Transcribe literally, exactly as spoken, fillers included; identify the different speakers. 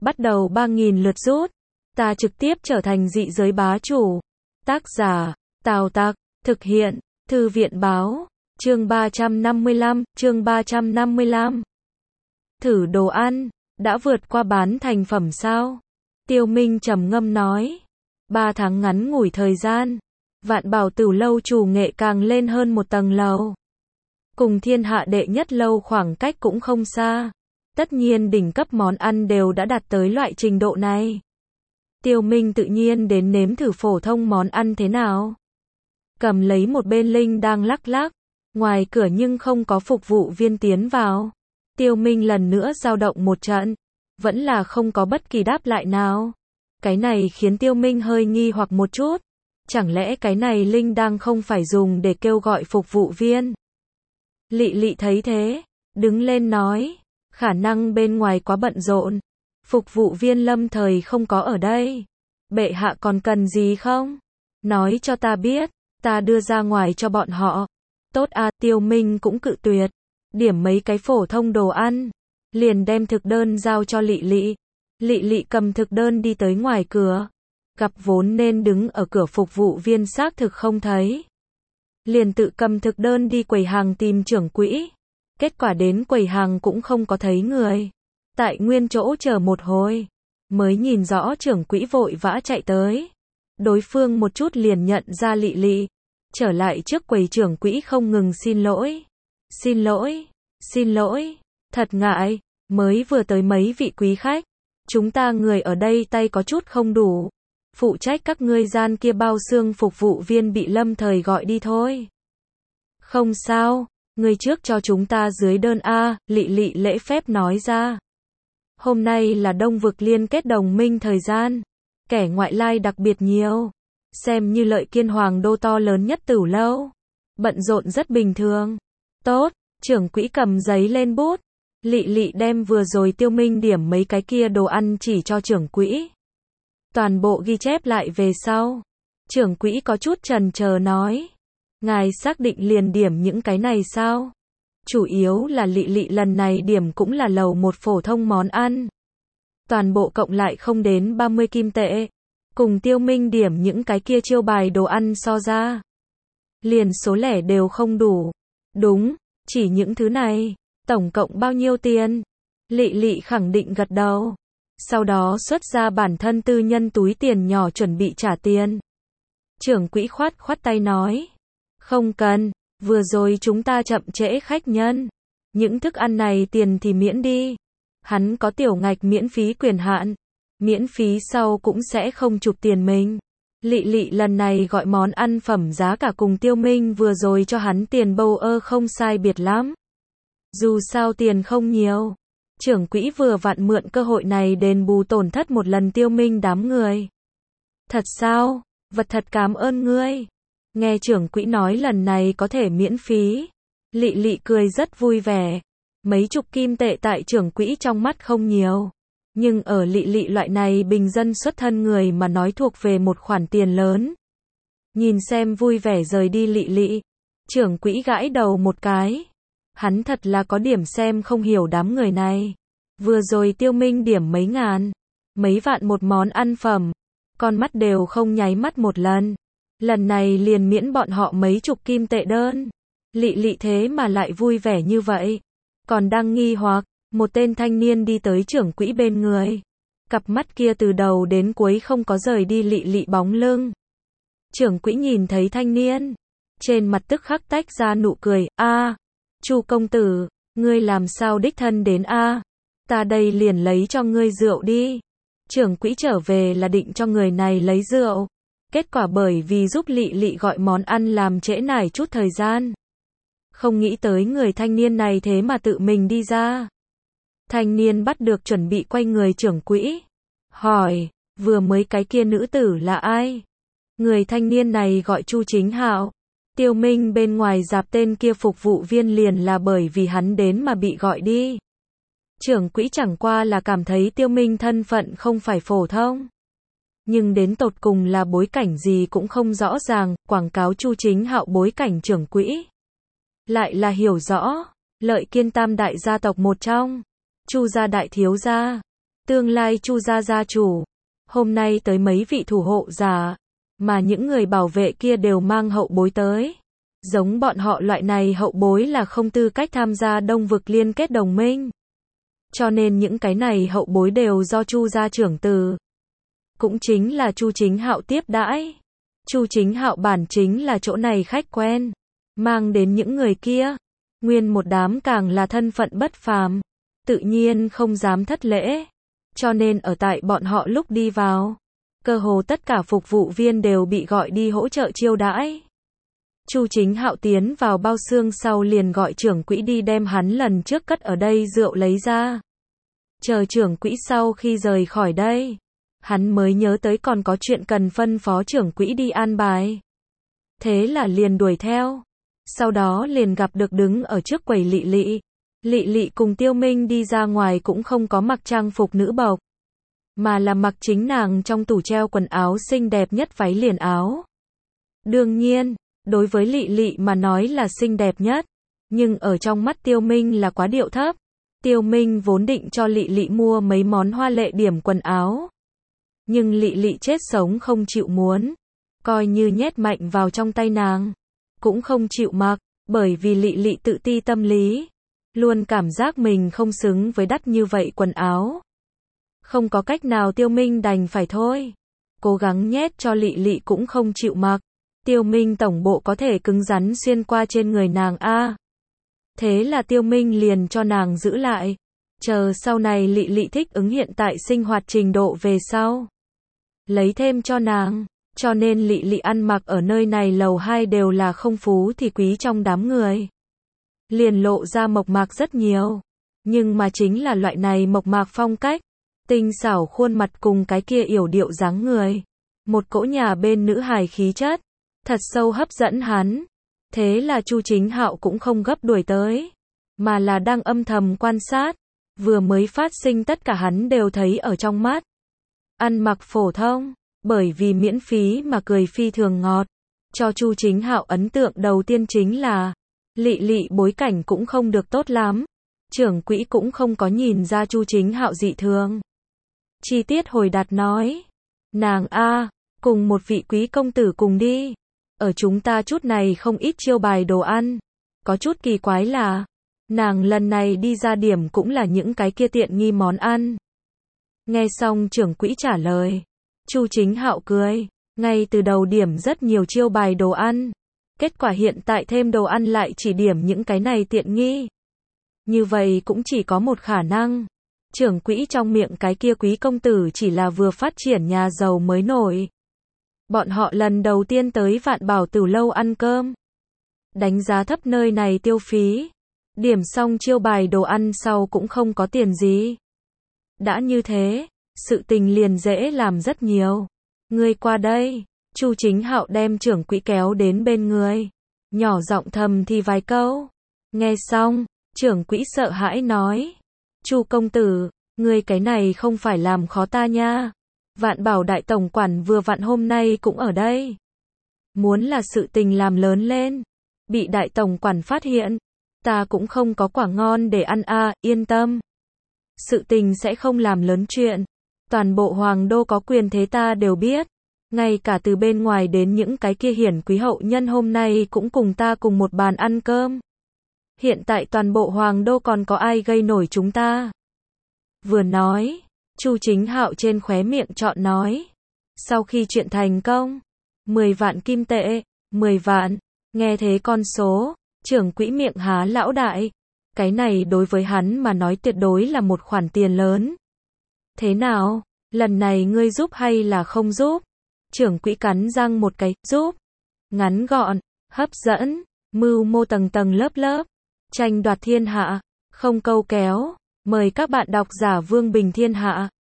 Speaker 1: bắt đầu ba nghìn lượt rút. Ta trực tiếp trở thành dị giới bá chủ. Tác giả, Tào Tặc, thực hiện, Thư viện báo, chương ba trăm năm mươi lăm, chương ba trăm năm mươi lăm. Thử đồ ăn, đã vượt qua bán thành phẩm sao? Tiêu Minh trầm ngâm nói. Ba tháng ngắn ngủi thời gian, Vạn Bảo Tửu lâu chủ nghệ càng lên hơn một tầng lầu. Cùng thiên hạ đệ nhất lâu khoảng cách cũng không xa. Tất nhiên đỉnh cấp món ăn đều đã đạt tới loại trình độ này. Tiêu Minh tự nhiên đến nếm thử phổ thông món ăn thế nào. Cầm lấy một bên linh đang lắc lắc, ngoài cửa nhưng không có phục vụ viên tiến vào. Tiêu Minh lần nữa dao động một trận, vẫn là không có bất kỳ đáp lại nào. Cái này khiến Tiêu Minh hơi nghi hoặc một chút. Chẳng lẽ cái này linh đang không phải dùng để kêu gọi phục vụ viên? Lị Lị thấy thế, đứng lên nói, khả năng bên ngoài quá bận rộn, phục vụ viên lâm thời không có ở đây. Bệ hạ còn cần gì không? Nói cho ta biết, ta đưa ra ngoài cho bọn họ. Tốt à, Tiêu Minh cũng cự tuyệt, điểm mấy cái phổ thông đồ ăn, liền đem thực đơn giao cho Lị Lị. Lị Lị cầm thực đơn đi tới ngoài cửa, gặp vốn nên đứng ở cửa phục vụ viên xác thực không thấy. Liền tự cầm thực đơn đi quầy hàng tìm trưởng quỹ. Kết quả đến quầy hàng cũng không có thấy người. Tại nguyên chỗ chờ một hồi, mới nhìn rõ trưởng quỹ vội vã chạy tới. Đối phương một chút liền nhận ra Lị Lị. Trở lại trước quầy trưởng quỹ không ngừng xin lỗi. Xin lỗi, xin lỗi, thật ngại, mới vừa tới mấy vị quý khách. Chúng ta người ở đây tay có chút không đủ. Phụ trách các ngươi gian kia bao xương phục vụ viên bị lâm thời gọi đi thôi. Không sao, người trước cho chúng ta dưới đơn A, Lị Lị lễ phép nói ra. Hôm nay là Đông Vực liên kết đồng minh thời gian. Kẻ ngoại lai đặc biệt nhiều. Xem như Lợi Kiên Hoàng đô to lớn nhất Tửu lâu. Bận rộn rất bình thường. Tốt, trưởng quỹ cầm giấy lên bút. Lị Lị đem vừa rồi Tiêu Minh điểm mấy cái kia đồ ăn chỉ cho trưởng quỹ. Toàn bộ ghi chép lại về sau. Trưởng quỹ có chút chần chờ nói. Ngài xác định liền điểm những cái này sao? Chủ yếu là Lị Lị lần này điểm cũng là lầu một phổ thông món ăn. Toàn bộ cộng lại không đến ba mươi kim tệ. Cùng Tiêu Minh điểm những cái kia chiêu bài đồ ăn so ra. Liền số lẻ đều không đủ. Đúng, chỉ những thứ này. Tổng cộng bao nhiêu tiền? Lị Lị khẳng định gật đầu. Sau đó xuất ra bản thân tư nhân túi tiền nhỏ chuẩn bị trả tiền. Trưởng quỹ khoát khoát tay nói. Không cần, vừa rồi chúng ta chậm trễ khách nhân. Những thức ăn này tiền thì miễn đi. Hắn có tiểu ngạch miễn phí quyền hạn. Miễn phí sau cũng sẽ không chụp tiền mình. Lị Lị lần này gọi món ăn phẩm giá cả cùng Tiêu Minh vừa rồi cho hắn tiền bâu ơ không sai biệt lắm. Dù sao tiền không nhiều. Trưởng quỹ vừa vặn mượn cơ hội này đền bù tổn thất một lần Tiêu Minh đám người. Thật sao? Vật thật cảm ơn ngươi. Nghe trưởng quỹ nói lần này có thể miễn phí. Lị Lị cười rất vui vẻ. Mấy chục kim tệ tại trưởng quỹ trong mắt không nhiều. Nhưng ở Lị Lị loại này bình dân xuất thân người mà nói thuộc về một khoản tiền lớn. Nhìn xem vui vẻ rời đi Lị Lị. Trưởng quỹ gãi đầu một cái. Hắn thật là có điểm xem không hiểu đám người này. Vừa rồi Tiêu Minh điểm mấy ngàn, mấy vạn một món ăn phẩm. Con mắt đều không nháy mắt một lần. Lần này liền miễn bọn họ mấy chục kim tệ đơn. Lị Lị thế mà lại vui vẻ như vậy. Còn đang nghi hoặc, một tên thanh niên đi tới trưởng quỹ bên người. Cặp mắt kia từ đầu đến cuối không có rời đi Lị Lị bóng lưng. Trưởng quỹ nhìn thấy thanh niên. Trên mặt tức khắc tách ra nụ cười. A, Chu công tử, ngươi làm sao đích thân đến a? Ta đây liền lấy cho ngươi rượu đi. Trưởng quỹ trở về là định cho người này lấy rượu. Kết quả bởi vì giúp Lị Lị gọi món ăn làm trễ nải chút thời gian. Không nghĩ tới người thanh niên này thế mà tự mình đi ra. Thanh niên bắt được chuẩn bị quay người trưởng quỹ. Hỏi, vừa mới cái kia nữ tử là ai? Người thanh niên này gọi Chu Chính Hạo. Tiêu Minh bên ngoài dạp tên kia phục vụ viên liền là bởi vì hắn đến mà bị gọi đi. Trưởng quỹ chẳng qua là cảm thấy Tiêu Minh thân phận không phải phổ thông. Nhưng đến tột cùng là bối cảnh gì cũng không rõ ràng, quảng cáo Chu Chính Hạo bối cảnh trưởng quỹ. Lại là hiểu rõ, Lợi Kiên tam đại gia tộc một trong, Chu gia đại thiếu gia. tương lai Chu gia gia chủ. Hôm nay tới mấy vị thủ hộ giả, mà những người bảo vệ kia đều mang hậu bối tới. Giống bọn họ loại này hậu bối là không tư cách tham gia Đông vực liên kết đồng minh. Cho nên những cái này hậu bối đều do Chu gia trưởng từ. Cũng chính là Chu Chính Hạo tiếp đãi. Chu Chính Hạo bản chính là chỗ này khách quen. Mang đến những người kia. Nguyên một đám càng là thân phận bất phàm. Tự nhiên không dám thất lễ. Cho nên ở tại bọn họ lúc đi vào, cơ hồ tất cả phục vụ viên đều bị gọi đi hỗ trợ chiêu đãi. Chu Chính Hạo tiến vào bao xương sau liền gọi trưởng quỹ đi đem hắn lần trước cất ở đây rượu lấy ra. Chờ trưởng quỹ sau khi rời khỏi đây, hắn mới nhớ tới còn có chuyện cần phân phó trưởng quỹ đi an bài. Thế là liền đuổi theo. Sau đó liền gặp được đứng ở trước quầy Lị Lị. Lị Lị cùng Tiêu Minh đi ra ngoài cũng không có mặc trang phục nữ bộc, mà là mặc chính nàng trong tủ treo quần áo xinh đẹp nhất váy liền áo. Đương nhiên, đối với Lị Lị mà nói là xinh đẹp nhất, nhưng ở trong mắt Tiêu Minh là quá điệu thấp. Tiêu Minh vốn định cho Lị Lị mua mấy món hoa lệ điểm quần áo, nhưng Lị Lị chết sống không chịu muốn, coi như nhét mạnh vào trong tay nàng, cũng không chịu mặc, bởi vì Lị Lị tự ti tâm lý, luôn cảm giác mình không xứng với đắt như vậy quần áo. Không có cách nào Tiêu Minh đành phải thôi, cố gắng nhét cho Lị Lị cũng không chịu mặc. Tiêu Minh tổng bộ có thể cứng rắn xuyên qua trên người nàng a. Thế là Tiêu Minh liền cho nàng giữ lại, chờ sau này Lị Lị thích ứng hiện tại sinh hoạt trình độ về sau, lấy thêm cho nàng. Cho nên Lị Lị ăn mặc ở nơi này lầu hai đều là không phú thì quý trong đám người. Liền lộ ra mộc mạc rất nhiều. Nhưng mà chính là loại này mộc mạc phong cách, tinh xảo khuôn mặt cùng cái kia yểu điệu dáng người. Một cỗ nhà bên nữ hài khí chất, thật sâu hấp dẫn hắn. Thế là Chu Chính Hạo cũng không gấp đuổi tới, mà là đang âm thầm quan sát. Vừa mới phát sinh tất cả hắn đều thấy ở trong mắt. Ăn mặc phổ thông, bởi vì miễn phí mà cười phi thường ngọt. Cho Chu Chính Hạo ấn tượng đầu tiên chính là Lị Lị bối cảnh cũng không được tốt lắm. Trưởng quỹ cũng không có nhìn ra Chu Chính Hạo dị thường. Chi tiết hồi đạt nói, nàng a, cùng một vị quý công tử cùng đi. Ở chúng ta chút này không ít chiêu bài đồ ăn. Có chút kỳ quái là, nàng lần này đi ra điểm cũng là những cái kia tiện nghi món ăn. Nghe xong trưởng quỹ trả lời, Chu Chính Hạo cười, ngay từ đầu điểm rất nhiều chiêu bài đồ ăn. Kết quả hiện tại thêm đồ ăn lại chỉ điểm những cái này tiện nghi. Như vậy cũng chỉ có một khả năng. Trưởng quỹ trong miệng cái kia quý công tử chỉ là vừa phát triển nhà giàu mới nổi. Bọn họ lần đầu tiên tới Vạn Bảo Tử lâu ăn cơm. Đánh giá thấp nơi này tiêu phí. Điểm xong chiêu bài đồ ăn sau cũng không có tiền gì. Đã như thế, sự tình liền dễ làm rất nhiều. Ngươi qua đây. Chu Chính Hạo đem trưởng quỹ kéo đến bên người, nhỏ giọng thầm thì vài câu. Nghe xong, trưởng quỹ sợ hãi nói, Chu công tử, ngươi cái này không phải làm khó ta nha. Vạn Bảo đại tổng quản vừa vặn hôm nay cũng ở đây. Muốn là sự tình làm lớn lên, bị đại tổng quản phát hiện, ta cũng không có quả ngon để ăn a, à, yên tâm. Sự tình sẽ không làm lớn chuyện. Toàn bộ hoàng đô có quyền thế ta đều biết. Ngay cả từ bên ngoài đến những cái kia hiển quý hậu nhân hôm nay cũng cùng ta cùng một bàn ăn cơm. Hiện tại toàn bộ hoàng đô còn có ai gây nổi chúng ta. Vừa nói, Chu Chính Hạo trên khóe miệng chọn nói. Sau khi chuyện thành công, mười vạn kim tệ, mười vạn, nghe thế con số, trưởng quỹ miệng há lão đại. Cái này đối với hắn mà nói tuyệt đối là một khoản tiền lớn. Thế nào, lần này ngươi giúp hay là không giúp? Trưởng quỹ cắn răng một cái, giúp. Ngắn gọn, hấp dẫn, mưu mô tầng tầng lớp lớp, tranh đoạt thiên hạ, không câu kéo. Mời các bạn đọc giả Vương Bình Thiên Hạ.